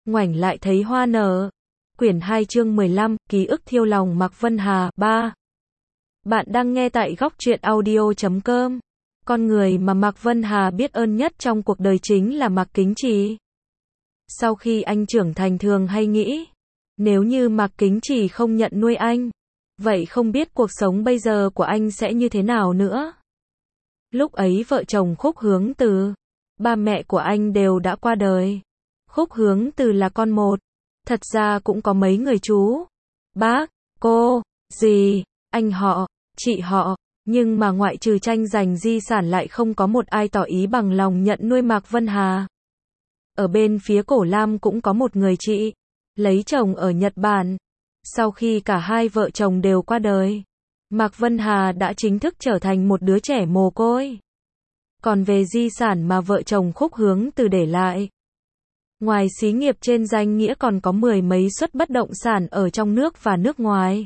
ngoảnh lại thấy hoa nở. Quyển 2 chương 15, ký ức thiêu lòng Mạc Vân Hà, 3. Bạn đang nghe tại góc truyện audio.com. Con người mà Mạc Vân Hà biết ơn nhất trong cuộc đời chính là Mạc Kính Trì. Sau khi anh trưởng thành thường hay nghĩ, nếu như Mạc Kính Trì không nhận nuôi anh, vậy không biết cuộc sống bây giờ của anh sẽ như thế nào nữa. Lúc ấy vợ chồng Khúc Hướng Từ, ba mẹ của anh đều đã qua đời. Khúc Hướng Từ là con một, thật ra cũng có mấy người chú, bác, cô, dì, anh họ, chị họ, nhưng mà ngoại trừ tranh giành di sản lại không có một ai tỏ ý bằng lòng nhận nuôi Mạc Vân Hà. Ở bên phía Cổ Lam cũng có một người chị, lấy chồng ở Nhật Bản. Sau khi cả hai vợ chồng đều qua đời, Mạc Vân Hà đã chính thức trở thành một đứa trẻ mồ côi. Còn về di sản mà vợ chồng Khúc Hướng Từ để lại, ngoài xí nghiệp trên danh nghĩa còn có 10 mấy suất bất động sản ở trong nước và nước ngoài.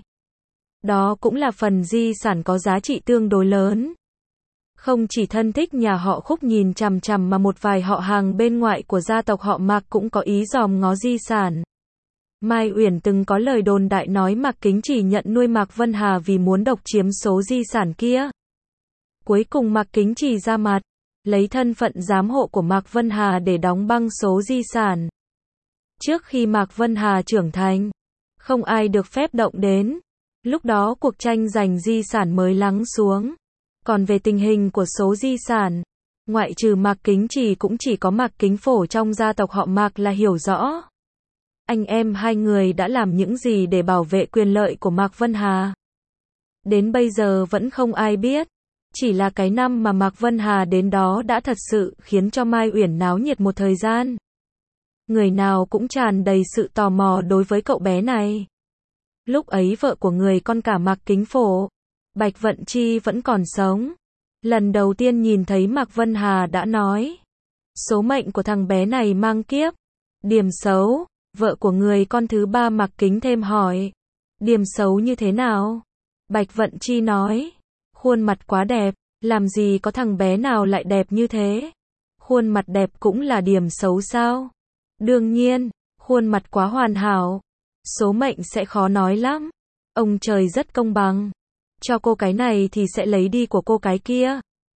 Đó cũng là phần di sản có giá trị tương đối lớn. Không chỉ thân thích nhà họ Khúc nhìn chằm chằm mà một vài họ hàng bên ngoại của gia tộc họ Mạc cũng có ý dòm ngó di sản. Mai Uyển từng có lời đồn đại nói Mạc Kính Trì nhận nuôi Mạc Vân Hà vì muốn độc chiếm số di sản kia. Cuối cùng Mạc Kính Trì ra mặt, lấy thân phận giám hộ của Mạc Vân Hà để đóng băng số di sản. Trước khi Mạc Vân Hà trưởng thành, không ai được phép động đến. Lúc đó cuộc tranh giành di sản mới lắng xuống. Còn về tình hình của số di sản, ngoại trừ Mạc Kính Trì cũng chỉ có Mạc Kính Phổ trong gia tộc họ Mạc là hiểu rõ. Anh em hai người đã làm những gì để bảo vệ quyền lợi của Mạc Vân Hà. Đến bây giờ vẫn không ai biết. Chỉ là cái năm mà Mạc Vân Hà đến đó đã thật sự khiến cho Mai Uyển náo nhiệt một thời gian. Người nào cũng tràn đầy sự tò mò đối với cậu bé này. Lúc ấy vợ của người con cả Mạc Kính Phổ, Bạch Vận Chi vẫn còn sống. Lần đầu tiên nhìn thấy Mạc Vân Hà đã nói, số mệnh của thằng bé này mang kiếp. Điểm xấu, vợ của người con thứ ba Mạc Kính thêm hỏi, điểm xấu như thế nào? Bạch Vận Chi nói, khuôn mặt quá đẹp, làm gì có thằng bé nào lại đẹp như thế? Khuôn mặt đẹp cũng là điểm xấu sao? Đương nhiên, khuôn mặt quá hoàn hảo, số mệnh sẽ khó nói lắm. Ông trời rất công bằng, cho cô cái này thì sẽ lấy đi của cô cái kia.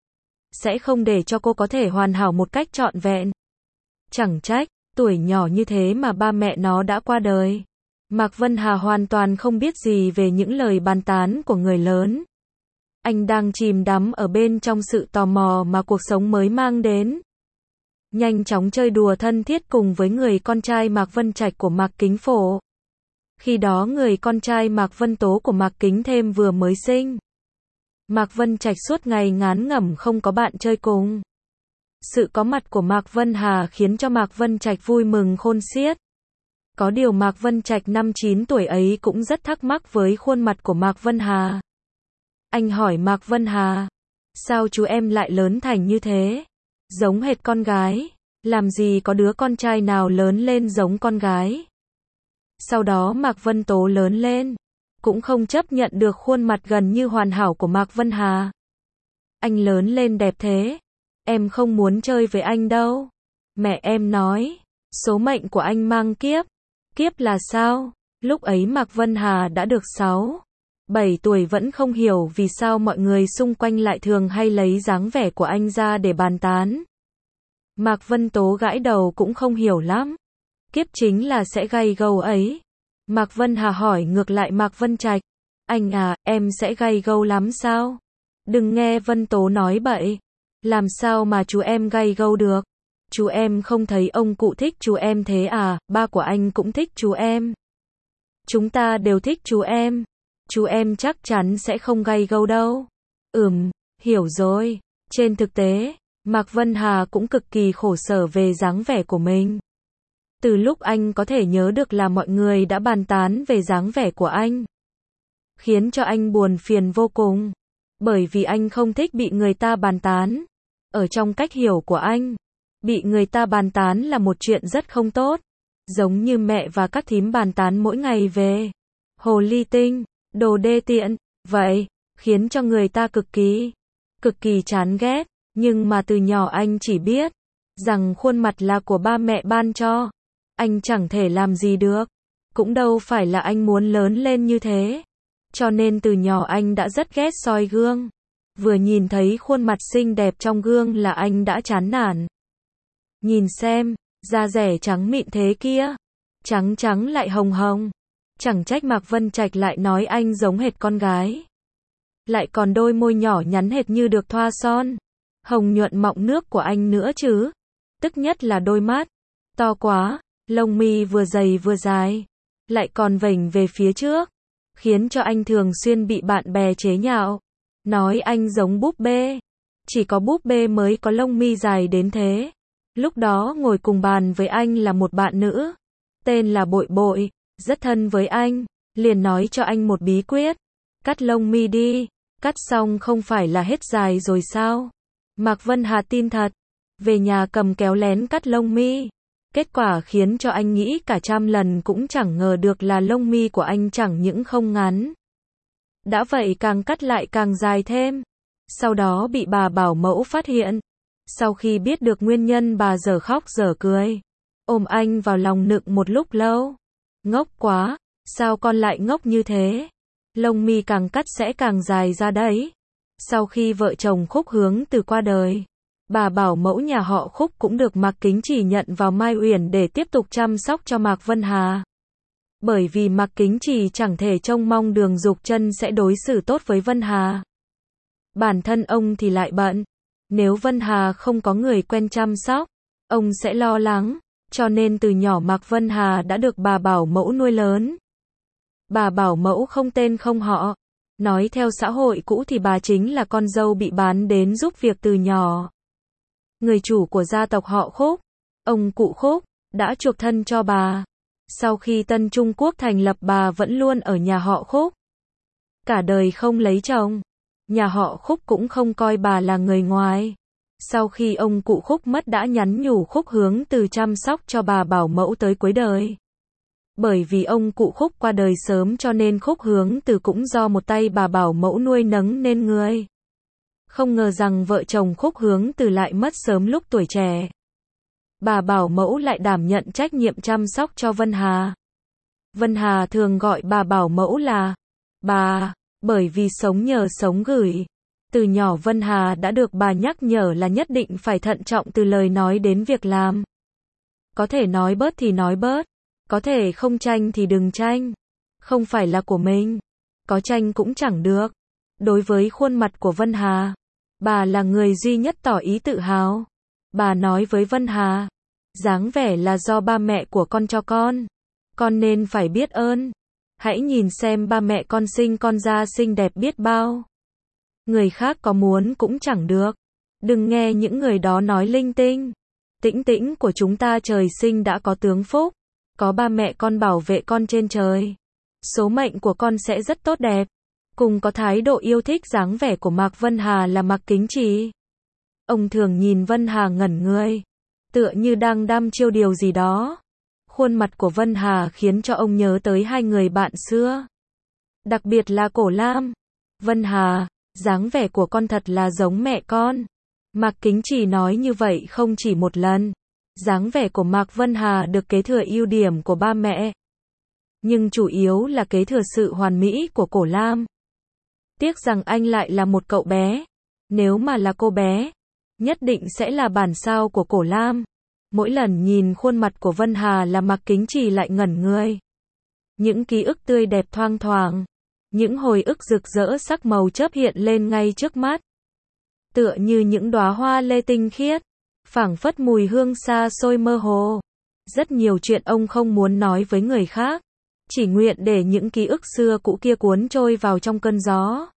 Sẽ không để cho cô có thể hoàn hảo một cách trọn vẹn. Chẳng trách, tuổi nhỏ như thế mà ba mẹ nó đã qua đời. Mạc Vân Hà hoàn toàn không biết gì về những lời bàn tán của người lớn. Anh đang chìm đắm ở bên trong sự tò mò mà cuộc sống mới mang đến. Nhanh chóng chơi đùa thân thiết cùng với người con trai Mạc Vân Trạch của Mạc Kính Phổ. Khi đó người con trai Mạc Vân Tố của Mạc Kính Thêm vừa mới sinh. Mạc Vân Trạch suốt ngày ngán ngẩm không có bạn chơi cùng. Sự có mặt của Mạc Vân Hà khiến cho Mạc Vân Trạch vui mừng khôn xiết. Có điều Mạc Vân Trạch năm 9 tuổi ấy cũng rất thắc mắc với khuôn mặt của Mạc Vân Hà. Anh hỏi Mạc Vân Hà, sao chú em lại lớn thành như thế? Giống hệt con gái, làm gì có đứa con trai nào lớn lên giống con gái. Sau đó Mạc Vân Tố lớn lên, cũng không chấp nhận được khuôn mặt gần như hoàn hảo của Mạc Vân Hà. Anh lớn lên đẹp thế, em không muốn chơi với anh đâu. Mẹ em nói, số mệnh của anh mang kiếp. Kiếp là sao? Lúc ấy Mạc Vân Hà đã được 6, 7 tuổi vẫn không hiểu vì sao mọi người xung quanh lại thường hay lấy dáng vẻ của anh ra để bàn tán. Mạc Vân Tố gãi đầu cũng không hiểu lắm. Kiếp chính là sẽ gay gâu ấy. Mạc Vân Hà hỏi ngược lại Mạc Vân Trạch, anh à, em sẽ gay gâu lắm sao? Đừng nghe Vân Tố nói bậy. Làm sao mà chú em gay gâu được? Chú em không thấy ông cụ thích chú em thế à? Ba của anh cũng thích chú em. Chúng ta đều thích chú em. Chú em chắc chắn sẽ không gay gâu đâu. Hiểu rồi. Trên thực tế, Mạc Vân Hà cũng cực kỳ khổ sở về dáng vẻ của mình. Từ lúc anh có thể nhớ được là mọi người đã bàn tán về dáng vẻ của anh, khiến cho anh buồn phiền vô cùng. Bởi vì anh không thích bị người ta bàn tán. Ở trong cách hiểu của anh, bị người ta bàn tán là một chuyện rất không tốt. Giống như mẹ và các thím bàn tán mỗi ngày về hồ ly tinh, đồ đê tiện, vậy, khiến cho người ta cực kỳ chán ghét. Nhưng mà từ nhỏ anh chỉ biết rằng khuôn mặt là của ba mẹ ban cho. anh chẳng thể làm gì được. Cũng đâu phải là anh muốn lớn lên như thế. Cho nên từ nhỏ anh đã rất ghét soi gương. Vừa nhìn thấy khuôn mặt xinh đẹp trong gương là anh đã chán nản. Nhìn xem, da dẻ trắng mịn thế kia. Trắng trắng lại hồng hồng. Chẳng trách Mạc Vân Trạch lại nói anh giống hệt con gái. Lại còn đôi môi nhỏ nhắn hệt như được thoa son. Hồng nhuận mọng nước của anh nữa chứ. Tức nhất là đôi mắt. To quá, lông mi vừa dày vừa dài. Lại còn vểnh về phía trước. Khiến cho anh thường xuyên bị bạn bè chế nhạo. Nói anh giống búp bê. Chỉ có búp bê mới có lông mi dài đến thế. Lúc đó ngồi cùng bàn với anh là một bạn nữ. Tên là Bội Bội. Rất thân với anh. Liền nói cho anh một bí quyết. Cắt lông mi đi. Cắt xong không phải là hết dài rồi sao? Mạc Vân Hà tin thật. Về nhà cầm kéo lén cắt lông mi. Kết quả khiến cho anh nghĩ cả trăm lần cũng chẳng ngờ được là lông mi của anh chẳng những không ngắn. Đã vậy càng cắt lại càng dài thêm. Sau đó bị bà bảo mẫu phát hiện. Sau khi biết được nguyên nhân bà dở khóc dở cười. Ôm anh vào lòng nựng một lúc lâu. Ngốc quá, sao con lại ngốc như thế? Lông mi càng cắt sẽ càng dài ra đấy. Sau khi vợ chồng Khúc Hướng Từ qua đời, bà bảo mẫu nhà họ Khúc cũng được Mạc Kính Chỉ nhận vào Mai Uyển để tiếp tục chăm sóc cho Mạc Vân Hà. Bởi vì Mạc Kính Chỉ chẳng thể trông mong Đường Dục Chân sẽ đối xử tốt với Vân Hà. Bản thân ông thì lại bận. Nếu Vân Hà không có người quen chăm sóc, ông sẽ lo lắng. Cho nên từ nhỏ Mạc Vân Hà đã được bà bảo mẫu nuôi lớn. Bà bảo mẫu không tên không họ. Nói theo xã hội cũ thì bà chính là con dâu bị bán đến giúp việc từ nhỏ. Người chủ của gia tộc họ Khúc, ông cụ Khúc, đã chuộc thân cho bà. Sau khi Tân Trung Quốc thành lập bà vẫn luôn ở nhà họ Khúc. Cả đời không lấy chồng. Nhà họ Khúc cũng không coi bà là người ngoài. Sau khi ông cụ Khúc mất đã nhắn nhủ Khúc Hướng Từ chăm sóc cho bà bảo mẫu tới cuối đời. Bởi vì ông cụ Khúc qua đời sớm cho nên Khúc Hướng Từ cũng do một tay bà bảo mẫu nuôi nấng nên người. Không ngờ rằng vợ chồng Khúc Hướng Từ lại mất sớm lúc tuổi trẻ. Bà bảo mẫu lại đảm nhận trách nhiệm chăm sóc cho Vân Hà. Vân Hà thường gọi bà bảo mẫu là bà, bởi vì sống nhờ sống gửi. Từ nhỏ Vân Hà đã được bà nhắc nhở là nhất định phải thận trọng từ lời nói đến việc làm. Có thể nói bớt thì nói bớt. Có thể không tranh thì đừng tranh. Không phải là của mình. Có tranh cũng chẳng được. Đối với khuôn mặt của Vân Hà, bà là người duy nhất tỏ ý tự hào. Bà nói với Vân Hà, dáng vẻ là do ba mẹ của con cho con nên phải biết ơn. Hãy nhìn xem ba mẹ con sinh con ra xinh đẹp biết bao. Người khác có muốn cũng chẳng được. Đừng nghe những người đó nói linh tinh. Tĩnh tĩnh của chúng ta trời sinh đã có tướng phúc. Có ba mẹ con bảo vệ con trên trời. Số mệnh của con sẽ rất tốt đẹp. Cùng có thái độ yêu thích dáng vẻ của Mạc Vân Hà là Mạc Kính Chỉ. Ông thường nhìn Vân Hà ngẩn người. Tựa như đang đăm chiêu điều gì đó. Khuôn mặt của Vân Hà khiến cho ông nhớ tới hai người bạn xưa. Đặc biệt là Cổ Lam. Vân Hà, dáng vẻ của con thật là giống mẹ con. Mạc Kính Chỉ nói như vậy không chỉ một lần. Dáng vẻ của Mạc Vân Hà được kế thừa ưu điểm của ba mẹ. Nhưng chủ yếu là kế thừa sự hoàn mỹ của Cổ Lam. Tiếc rằng anh lại là một cậu bé. Nếu mà là cô bé, nhất định sẽ là bản sao của Cổ Lam. Mỗi lần nhìn khuôn mặt của Vân Hà là Mạc Kính Chỉ lại ngẩn người. Những ký ức tươi đẹp thoang thoảng. Những hồi ức rực rỡ sắc màu chớp hiện lên ngay trước mắt. Tựa như những đóa hoa lê tinh khiết. Phảng phất mùi hương xa xôi mơ hồ. Rất nhiều chuyện ông không muốn nói với người khác. Chỉ nguyện để những ký ức xưa cũ kia cuốn trôi vào trong cơn gió.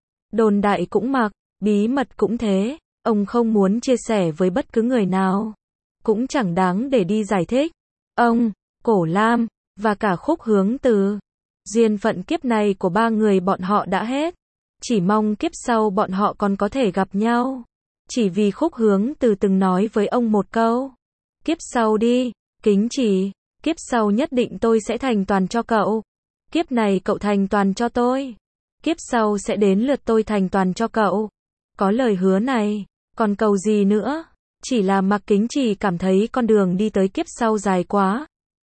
Đồn đại cũng mặc, bí mật cũng thế. Ông không muốn chia sẻ với bất cứ người nào. Cũng chẳng đáng để đi giải thích. Ông, Cổ Lam, và cả Khúc Hướng Từ. Duyên phận kiếp này của ba người bọn họ đã hết. Chỉ mong kiếp sau bọn họ còn có thể gặp nhau. Chỉ vì Khúc Hướng Từ từng nói với ông một câu. Kiếp sau đi, Kính Chỉ. Kiếp sau nhất định tôi sẽ thành toàn cho cậu. Kiếp này cậu thành toàn cho tôi. Kiếp sau sẽ đến lượt tôi thành toàn cho cậu. Có lời hứa này, còn cầu gì nữa? Chỉ là Mạc Kính Chỉ cảm thấy con đường đi tới kiếp sau dài quá.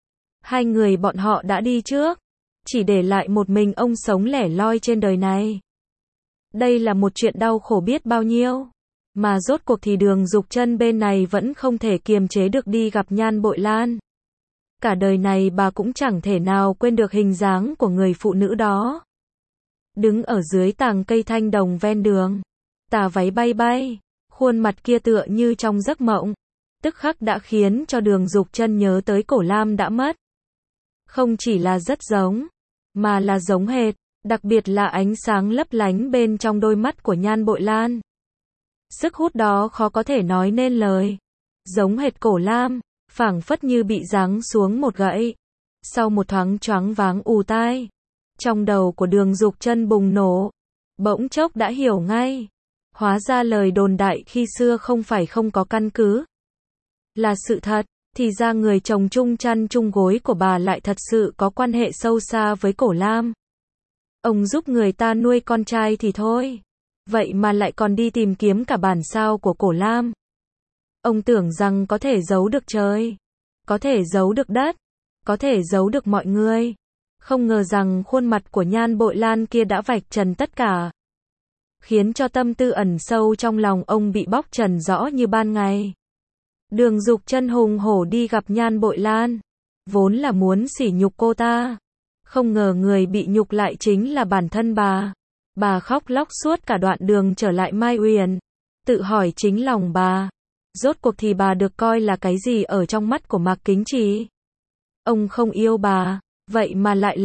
Hai người bọn họ đã đi trước, chỉ để lại một mình ông sống lẻ loi trên đời này. Đây là một chuyện đau khổ biết bao nhiêu. Mà rốt cuộc thì Đường Dục Chân bên này vẫn không thể kiềm chế được đi gặp Nhan Bội Lan. Cả đời này bà cũng chẳng thể nào quên được hình dáng của người phụ nữ đó. Đứng ở dưới tàng cây thanh đồng ven đường, tà váy bay bay, khuôn mặt kia tựa như trong giấc mộng, tức khắc đã khiến cho Đường Dục Chân nhớ tới Cổ Lam đã mất. Không chỉ là rất giống, mà là giống hệt, đặc biệt là ánh sáng lấp lánh bên trong đôi mắt của Nhan Bội Lan. Sức hút đó khó có thể nói nên lời. Giống hệt Cổ Lam, phảng phất như bị giáng xuống một gậy. Sau một thoáng choáng váng ù tai, trong đầu của Đường Dục Chân bùng nổ, bỗng chốc đã hiểu ngay. Hóa ra lời đồn đại khi xưa không phải không có căn cứ, là sự thật. Thì ra người chồng chung chăn chung gối của bà lại thật sự có quan hệ sâu xa với Cổ Lam. Ông giúp người ta nuôi con trai thì thôi, vậy mà lại còn đi tìm kiếm cả bản sao của Cổ Lam. Ông tưởng rằng có thể giấu được trời, có thể giấu được đất, có thể giấu được mọi người. Không ngờ rằng khuôn mặt của Nhan Bội Lan kia đã vạch trần tất cả, khiến cho tâm tư ẩn sâu trong lòng ông bị bóc trần rõ như ban ngày. Đường Dục Chân hùng hổ đi gặp Nhan Bội Lan, vốn là muốn sỉ nhục cô ta. Không ngờ người bị nhục lại chính là bản thân bà. Bà khóc lóc suốt cả đoạn đường trở lại Mai Uyển, tự hỏi chính lòng bà, rốt cuộc thì bà được coi là cái gì ở trong mắt của Mạc Kính Trì? Ông không yêu bà, vậy mà lại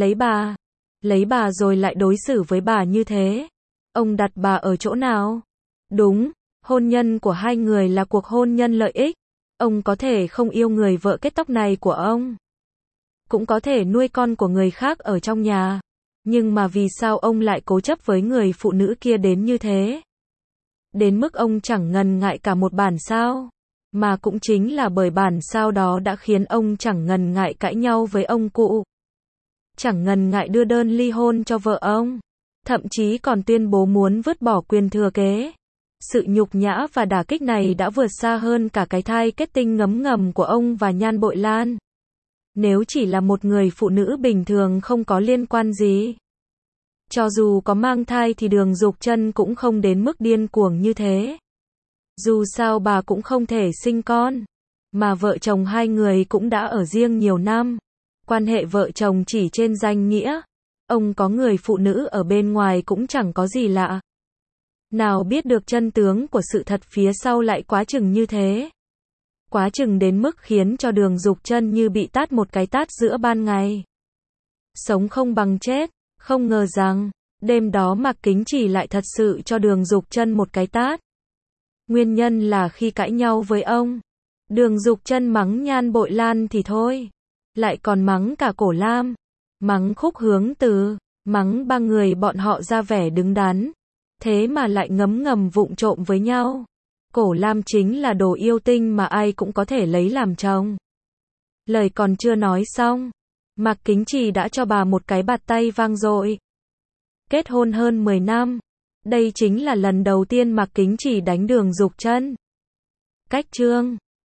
lấy bà rồi lại đối xử với bà như thế. Ông đặt bà ở chỗ nào? Đúng, hôn nhân của hai người là cuộc hôn nhân lợi ích. Ông có thể không yêu người vợ kết tóc này của ông, cũng có thể nuôi con của người khác ở trong nhà. Nhưng mà vì sao ông lại cố chấp với người phụ nữ kia đến như thế? Đến mức ông chẳng ngần ngại cả một bản sao. Mà cũng chính là bởi bản sao đó đã khiến ông chẳng ngần ngại cãi nhau với ông cụ. Chẳng ngần ngại đưa đơn ly hôn cho vợ ông. Thậm chí còn tuyên bố muốn vứt bỏ quyền thừa kế. Sự nhục nhã và đả kích này đã vượt xa hơn cả cái thai kết tinh ngấm ngầm của ông và Nhan Bội Lan. Nếu chỉ là một người phụ nữ bình thường không có liên quan gì, cho dù có mang thai thì Đường Dục Chân cũng không đến mức điên cuồng như thế. Dù sao bà cũng không thể sinh con, mà vợ chồng hai người cũng đã ở riêng nhiều năm. Quan hệ vợ chồng chỉ trên danh nghĩa, ông có người phụ nữ ở bên ngoài cũng chẳng có gì lạ. Nào biết được chân tướng của sự thật phía sau lại quá chừng như thế. Quá chừng đến mức khiến cho Đường Dục Chân như bị tát một cái tát giữa ban ngày. Sống không bằng chết. Không ngờ rằng, đêm đó Mạc Kính Trì lại thật sự cho Đường Dục Chân một cái tát. Nguyên nhân là khi cãi nhau với ông, Đường Dục Chân mắng Nhan Bội Lan thì thôi, lại còn mắng cả Cổ Lam, mắng Khúc Hướng Từ, mắng ba người bọn họ ra vẻ đứng đắn, thế mà lại ngấm ngầm vụng trộm với nhau. Cổ Lam chính là đồ yêu tinh mà ai cũng có thể lấy làm chồng. Lời còn chưa nói xong, Mạc Kính Trì đã cho bà một cái bạt tay vang dội. Kết hôn hơn 10 năm, đây chính là lần đầu tiên Mạc Kính Trì đánh Đường Dục Chân. Cách chương